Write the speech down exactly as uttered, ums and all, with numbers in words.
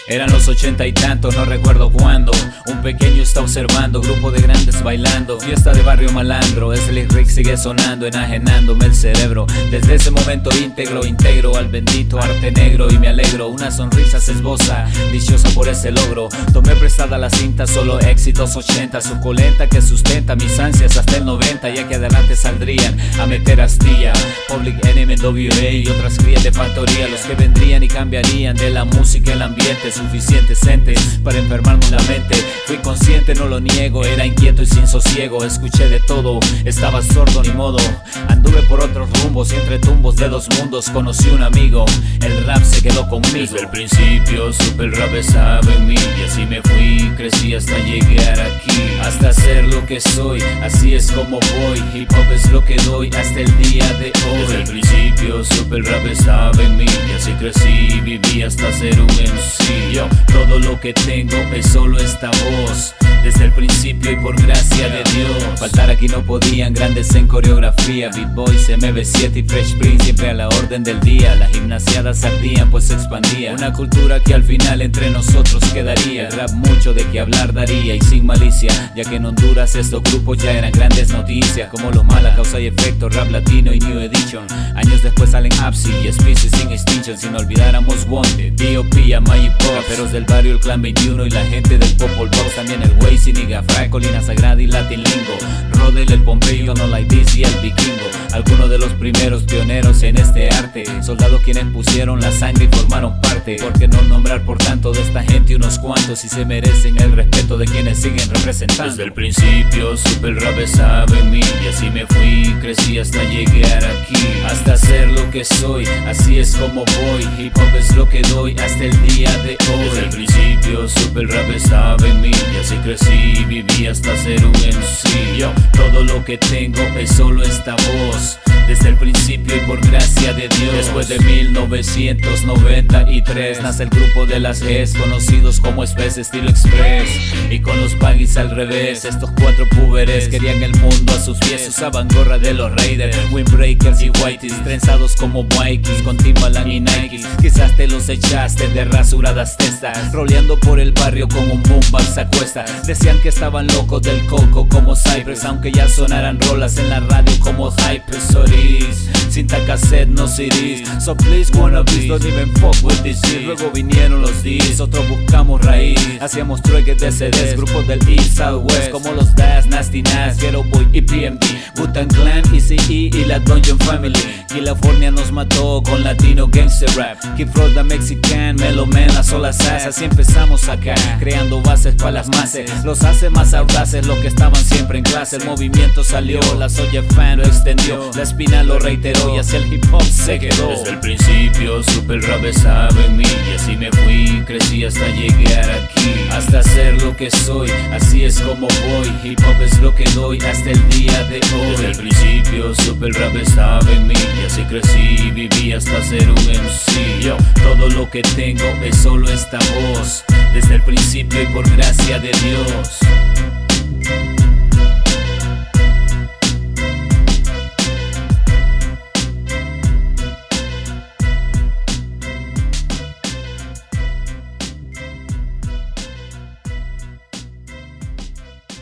Eran los ochenta y tantos, no recuerdo cuándo. Un pequeño está observando, grupo de grandes bailando. Fiesta de barrio malandro, Slick Rick sigue sonando, enajenándome el cerebro. Desde ese momento íntegro, integro al bendito arte negro y me alegro. Una sonrisa se esboza, dichosa por ese logro. Tomé prestada la cinta, solo éxitos ochenta. Suculenta que sustenta mis ansias hasta el noventa. Ya que adelante saldrían a meter astilla Public Enemy, W A y otras crías de factoría. Los que vendrían y cambiarían de la música el ambiente. Suficientes entes para enfermarme la mente. Fui consciente, no lo niego, era inquieto y sin sosiego. Escuché de todo, estaba sordo ni modo. Anduve por otros rumbos y entre tumbos de dos mundos conocí un amigo. El rap se quedó conmigo. Desde el principio supe el rap estaba en mí. Y así me fui, crecí hasta llegar aquí. Hasta ser lo que soy, así es como voy. Hip hop es lo que doy hasta el día de hoy. Desde el principio supe el rap estaba en mí. Y así crecí y viví hasta ser un M C. Yo, todo lo que tengo es solo esta voz. Desde el principio y por gracia de Dios. Faltar aquí no podían, grandes en coreografía. Beat Boys, M B siete y Fresh Prince siempre a la orden del día. Las gimnasiadas ardían pues se expandía. Una cultura que al final entre nosotros quedaría. El rap mucho de que hablar daría y sin malicia. Ya que en Honduras estos grupos ya eran grandes noticias. Como los Mala, Causa y Efecto, Rap Latino y New Edition. Años después salen Apsi y Species sin Extinction. Si no olvidáramos Wanted, D O P, Amay y Pop. Raperos del barrio, el Clan veintiuno y la gente del Popol Box. También el Way, Siniga, Fry, Colina Sagrada y Latin Lingo. Rodel, el Pompeyo, No Like This y el Vikingo. Algunos de los primeros pioneros en este arte. Soldados quienes pusieron la sangre y formaron parte. ¿Por qué no nombrar por tanto de esta gente unos cuantos? Si se merecen el respeto de quienes siguen representando. Desde el principio supe el rap estaba en mí. Y así me fui, crecí hasta llegar aquí. Hasta ser lo que soy, así es como voy. Hip hop es lo que doy hasta el día de hoy. Desde el principio supe el rap estaba en mí. Y así crecí y viví hasta ser un M C. Yo, todo lo que tengo es solo esta voz. Desde el principio y por gracia de Dios. Después de mil novecientos noventa y tres nace el grupo de las G's, conocidos como Space Estilo Express. Y con los baggies al revés, estos cuatro púberes querían el mundo a sus pies. Usaban gorra de los Raiders, windbreakers y whiteys, trenzados como Vikings con Timbaland y Nikes. Quizás te los echaste de rasuradas testas, roleando por el barrio con un boombox a cuesta. Decían que estaban locos del coco como Cypress, aunque ya sonaran rolas en la radio como Hyper. Sorry, cinta cassette, no C Ds. So please wannabes, don't even fuck with this shit. Luego vinieron los D's, otros buscamos raíz. Hacíamos trueques de C Ds, grupos del East Southwest como los Das, Nasty Nas, Ghetto Boy y P M D, Wu-Tang Clan, E C E y la Dungeon Family. California nos mató con latino gangster rap. Keep Roll the Mexican, Mellow Man, las solas sass. Así empezamos acá, creando bases para las masas. Los hace más audaces, los que estaban siempre en clase. El movimiento salió, la Soya Fan lo extendió, la espina lo reiteró y hacia el hip hop se quedó. Desde el principio supe el rap estaba en mí. Y así me fui, crecí hasta llegar aquí. Hasta ser lo que soy, así es como voy. Hip hop es lo que doy hasta el día de hoy. Desde el principio supe el rap estaba en mí. Y así crecí y viví hasta ser un M C. Yo, todo lo que tengo es solo esta voz. Desde el principio y por gracia de Dios.